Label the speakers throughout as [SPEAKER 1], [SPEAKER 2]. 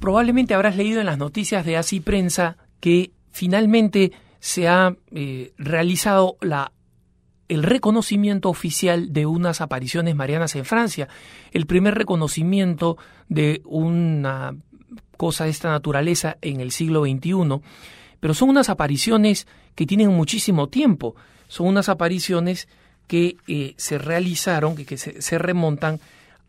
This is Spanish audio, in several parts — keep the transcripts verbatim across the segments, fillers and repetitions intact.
[SPEAKER 1] probablemente habrás leído en las noticias de Así Prensa que finalmente se ha eh, realizado la, el reconocimiento oficial de unas apariciones marianas en Francia. El primer reconocimiento de una cosa de esta naturaleza en el siglo veintiuno. Pero son unas apariciones que tienen muchísimo tiempo. Son unas apariciones que eh, se realizaron, que, que se, se remontan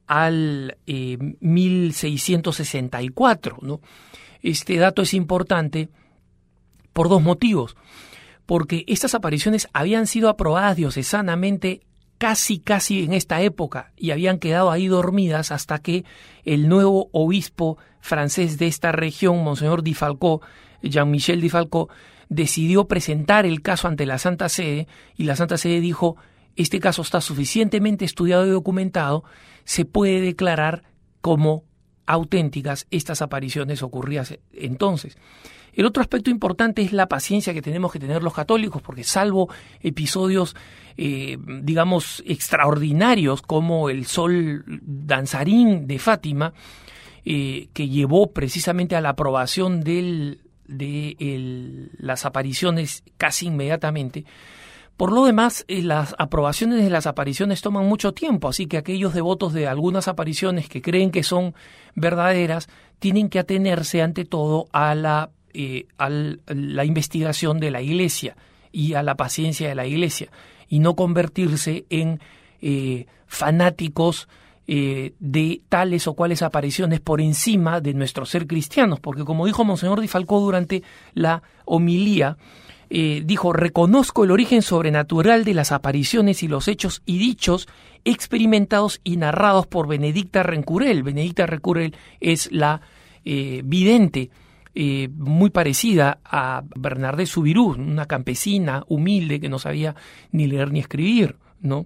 [SPEAKER 1] al eh, mil seiscientos sesenta y cuatro, ¿no? Este dato es importante por dos motivos. Porque estas apariciones habían sido aprobadas diocesanamente casi, casi en esta época y habían quedado ahí dormidas hasta que el nuevo obispo francés de esta región, Monseñor Di Falco, Jean-Michel Di Falco, decidió presentar el caso ante la Santa Sede y la Santa Sede dijo: este caso está suficientemente estudiado y documentado, se puede declarar como auténticas estas apariciones ocurridas entonces. El otro aspecto importante es la paciencia que tenemos que tener los católicos, porque salvo episodios, eh, digamos, extraordinarios como el sol danzarín de Fátima, eh, que llevó precisamente a la aprobación del, de el, las apariciones casi inmediatamente. Por lo demás, eh, las aprobaciones de las apariciones toman mucho tiempo, así que aquellos devotos de algunas apariciones que creen que son verdaderas tienen que atenerse ante todo a la, eh, a la investigación de la Iglesia y a la paciencia de la Iglesia, y no convertirse en eh, fanáticos eh, de tales o cuales apariciones por encima de nuestro ser cristianos, porque como dijo Monseñor Di Falco durante la homilía, Eh, dijo: reconozco el origen sobrenatural de las apariciones y los hechos y dichos experimentados y narrados por Benedicta Rencurel. Benedicta Rencurel es la eh, vidente, eh, muy parecida a Bernardé Soubirous, una campesina humilde que no sabía ni leer ni escribir, ¿no?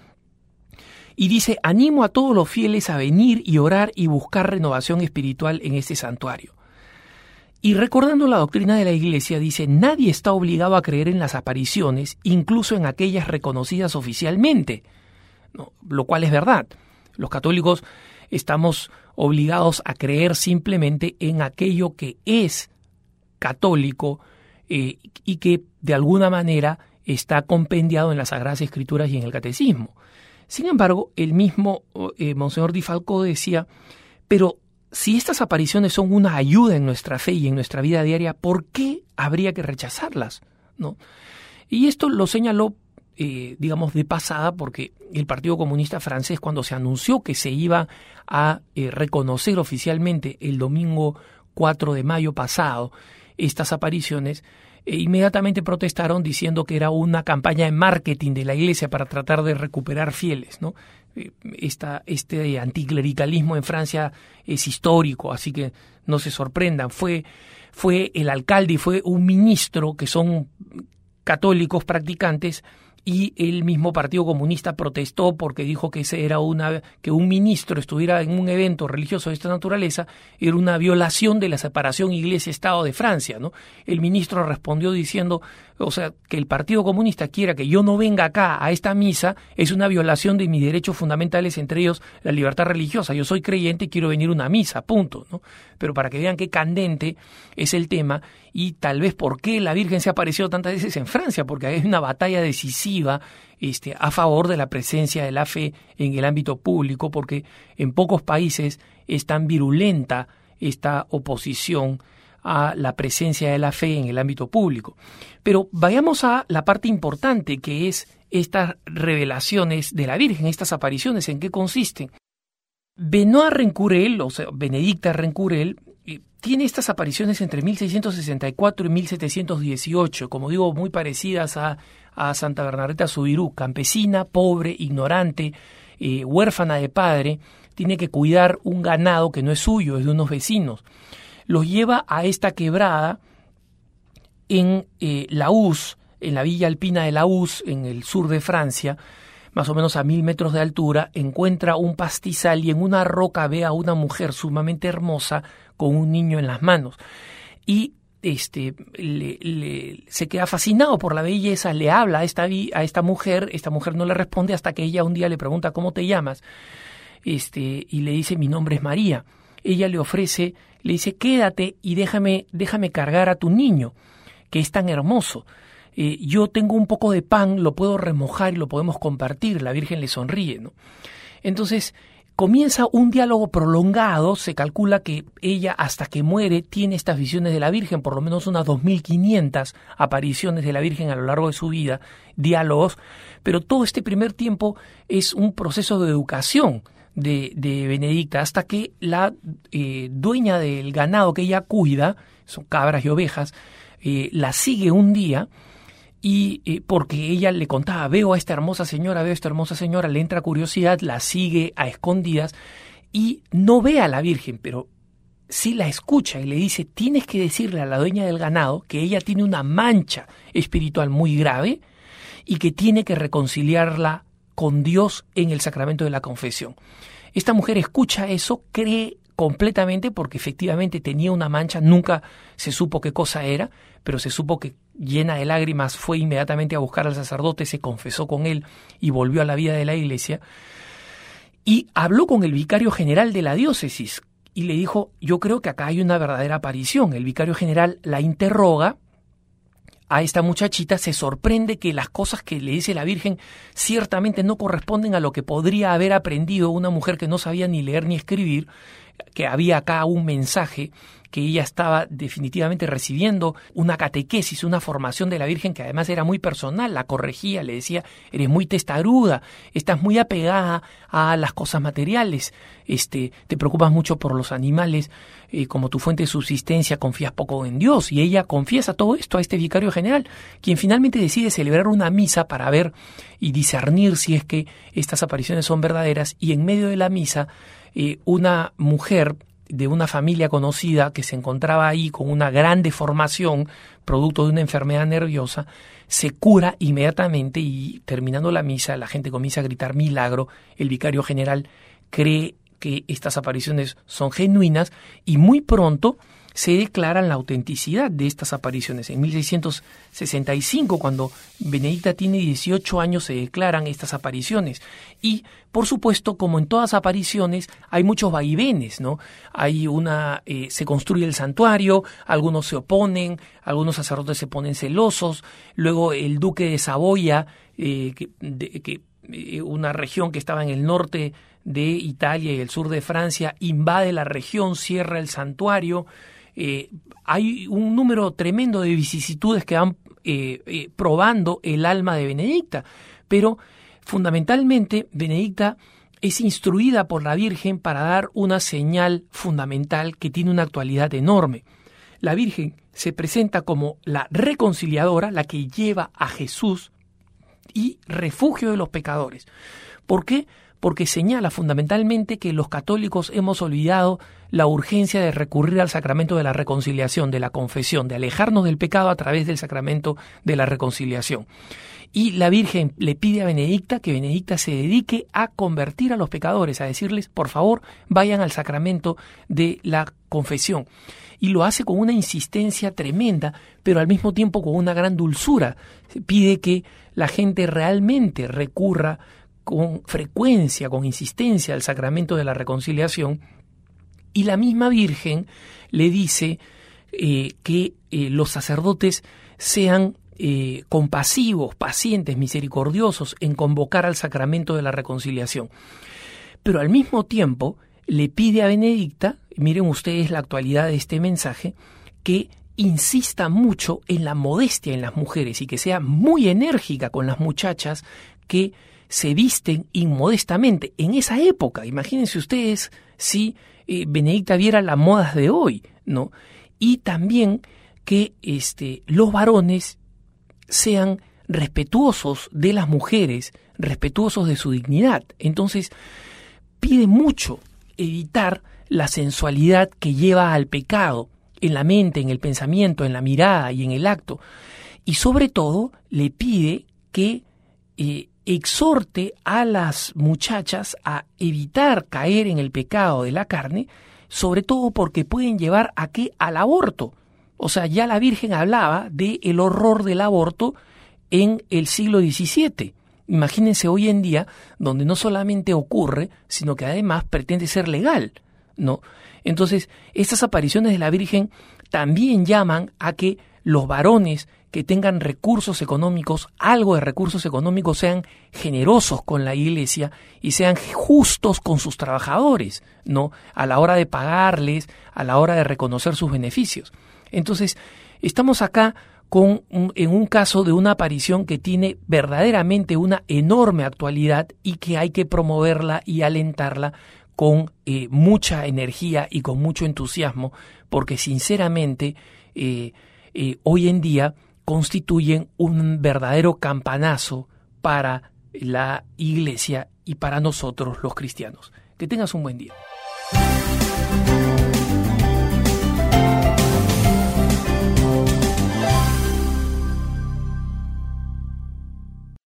[SPEAKER 1] Y dice: animo a todos los fieles a venir y orar y buscar renovación espiritual en este santuario. Y recordando la doctrina de la Iglesia, dice: nadie está obligado a creer en las apariciones, incluso en aquellas reconocidas oficialmente, ¿no? Lo cual es verdad. Los católicos estamos obligados a creer simplemente en aquello que es católico eh, y que de alguna manera está compendiado en las Sagradas Escrituras y en el Catecismo. Sin embargo, el mismo eh, Monseñor Di Falco decía: pero si estas apariciones son una ayuda en nuestra fe y en nuestra vida diaria, ¿por qué habría que rechazarlas? ¿No? Y esto lo señaló, eh, digamos, de pasada, porque el Partido Comunista Francés, cuando se anunció que se iba a eh, reconocer oficialmente el domingo cuatro de mayo pasado estas apariciones, eh, inmediatamente protestaron diciendo que era una campaña de marketing de la Iglesia para tratar de recuperar fieles, ¿no? Esta, este anticlericalismo en Francia es histórico, así que no se sorprendan. Fue, fue el alcalde y fue un ministro que son católicos practicantes, y el mismo Partido Comunista protestó porque dijo que ese era una que un ministro estuviera en un evento religioso de esta naturaleza era una violación de la separación Iglesia-Estado de Francia, ¿no? El ministro respondió diciendo, o sea, que el Partido Comunista quiera que yo no venga acá a esta misa es una violación de mis derechos fundamentales, entre ellos la libertad religiosa. Yo soy creyente y quiero venir a una misa, punto, ¿no? Pero para que vean qué candente es el tema, y tal vez por qué la Virgen se ha aparecido tantas veces en Francia, porque hay una batalla decisiva este, a favor de la presencia de la fe en el ámbito público, porque en pocos países es tan virulenta esta oposición a la presencia de la fe en el ámbito público. Pero vayamos a la parte importante, que es estas revelaciones de la Virgen, estas apariciones, ¿en qué consisten? Benoît Rencurel, o sea, Benedicta Rencurel, eh, tiene estas apariciones entre mil seiscientos sesenta y cuatro y mil setecientos dieciocho, como digo, muy parecidas a, a Santa Bernardeta Soubirous, campesina, pobre, ignorante, eh, huérfana de padre, tiene que cuidar un ganado que no es suyo, es de unos vecinos. Los lleva a esta quebrada en eh, Laus, en la villa alpina de Laus, en el sur de Francia, más o menos a mil metros de altura. Encuentra un pastizal y en una roca ve a una mujer sumamente hermosa con un niño en las manos. Y este le, le, se queda fascinado por la belleza, le habla a esta, a esta mujer, esta mujer no le responde hasta que ella un día le pregunta ¿cómo te llamas? Este, y le dice mi nombre es María. Ella le ofrece le dice, quédate y déjame, déjame cargar a tu niño, que es tan hermoso. Eh, yo tengo un poco de pan, lo puedo remojar y lo podemos compartir. La Virgen le sonríe, ¿no? Entonces comienza un diálogo prolongado. Se calcula que ella, hasta que muere, tiene estas visiones de la Virgen, por lo menos unas dos mil quinientas apariciones de la Virgen a lo largo de su vida, diálogos, pero todo este primer tiempo es un proceso de educación de, de Benedicta, hasta que la eh, dueña del ganado que ella cuida, son cabras y ovejas, eh, la sigue un día. Y eh, porque ella le contaba, veo a esta hermosa señora, veo a esta hermosa señora, le entra curiosidad, la sigue a escondidas y no ve a la Virgen, pero sí la escucha y le dice, tienes que decirle a la dueña del ganado que ella tiene una mancha espiritual muy grave y que tiene que reconciliarla con Dios en el sacramento de la confesión. Esta mujer escucha eso, cree completamente, porque efectivamente tenía una mancha, nunca se supo qué cosa era, pero se supo que llena de lágrimas fue inmediatamente a buscar al sacerdote, se confesó con él y volvió a la vida de la iglesia, y habló con el vicario general de la diócesis y le dijo, yo creo que acá hay una verdadera aparición. El vicario general la interroga a esta muchachita, se sorprende que las cosas que le dice la Virgen ciertamente no corresponden a lo que podría haber aprendido una mujer que no sabía ni leer ni escribir, que había acá un mensaje, que ella estaba definitivamente recibiendo una catequesis, una formación de la Virgen que además era muy personal, la corregía, le decía, eres muy testaruda, estás muy apegada a las cosas materiales, este, te preocupas mucho por los animales, eh, como tu fuente de subsistencia, confías poco en Dios, y ella confiesa todo esto a este vicario general, quien finalmente decide celebrar una misa para ver y discernir si es que estas apariciones son verdaderas, y en medio de la misa, eh, una mujer de una familia conocida que se encontraba ahí con una gran deformación producto de una enfermedad nerviosa, se cura inmediatamente y terminando la misa la gente comienza a gritar milagro. El vicario general cree que estas apariciones son genuinas y muy pronto se declara la autenticidad de estas apariciones. En mil seiscientos sesenta y cinco, cuando Benedicta tiene dieciocho años, se declaran estas apariciones. Y, por supuesto, como en todas apariciones, hay muchos vaivenes, ¿no? Hay una, eh, se construye el santuario, algunos se oponen, algunos sacerdotes se ponen celosos, luego el duque de Saboya, eh, que, de, que eh, una región que estaba en el norte de Italia y el sur de Francia, invade la región, cierra el santuario. Eh, hay un número tremendo de vicisitudes que van eh, eh, probando el alma de Benedicta, pero fundamentalmente Benedicta es instruida por la Virgen para dar una señal fundamental que tiene una actualidad enorme. La Virgen se presenta como la reconciliadora, la que lleva a Jesús y refugio de los pecadores. ¿Por qué? Porque señala fundamentalmente que los católicos hemos olvidado la urgencia de recurrir al sacramento de la reconciliación, de la confesión, de alejarnos del pecado a través del sacramento de la reconciliación. Y la Virgen le pide a Benedicta que Benedicta se dedique a convertir a los pecadores, a decirles, por favor, vayan al sacramento de la confesión. Y lo hace con una insistencia tremenda, pero al mismo tiempo con una gran dulzura. Pide que la gente realmente recurra con frecuencia, con insistencia al sacramento de la reconciliación, y la misma Virgen le dice eh, que eh, los sacerdotes sean eh, compasivos, pacientes, misericordiosos en convocar al sacramento de la reconciliación. Pero al mismo tiempo le pide a Benedicta, miren ustedes la actualidad de este mensaje, que insista mucho en la modestia en las mujeres y que sea muy enérgica con las muchachas que se visten inmodestamente. En esa época, imagínense ustedes si eh, Benedicta viera las modas de hoy, ¿no? Y también que este, los varones sean respetuosos de las mujeres, respetuosos de su dignidad. Entonces, pide mucho evitar la sensualidad que lleva al pecado en la mente, en el pensamiento, en la mirada y en el acto. Y sobre todo, le pide que eh, exhorte a las muchachas a evitar caer en el pecado de la carne, sobre todo porque pueden llevar a qué, al aborto. O sea, ya la Virgen hablaba de el horror del aborto en el siglo diecisiete. Imagínense hoy en día, donde no solamente ocurre, sino que además pretende ser legal. ¿no? Entonces, estas apariciones de la Virgen también llaman a que los varones que tengan recursos económicos, algo de recursos económicos, sean generosos con la iglesia y sean justos con sus trabajadores, ¿no? A la hora de pagarles, a la hora de reconocer sus beneficios. Entonces, estamos acá con un, en un caso de una aparición que tiene verdaderamente una enorme actualidad y que hay que promoverla y alentarla con eh, mucha energía y con mucho entusiasmo, porque sinceramente eh, eh, hoy en día constituyen un verdadero campanazo para la iglesia y para nosotros los cristianos. Que tengas un buen día.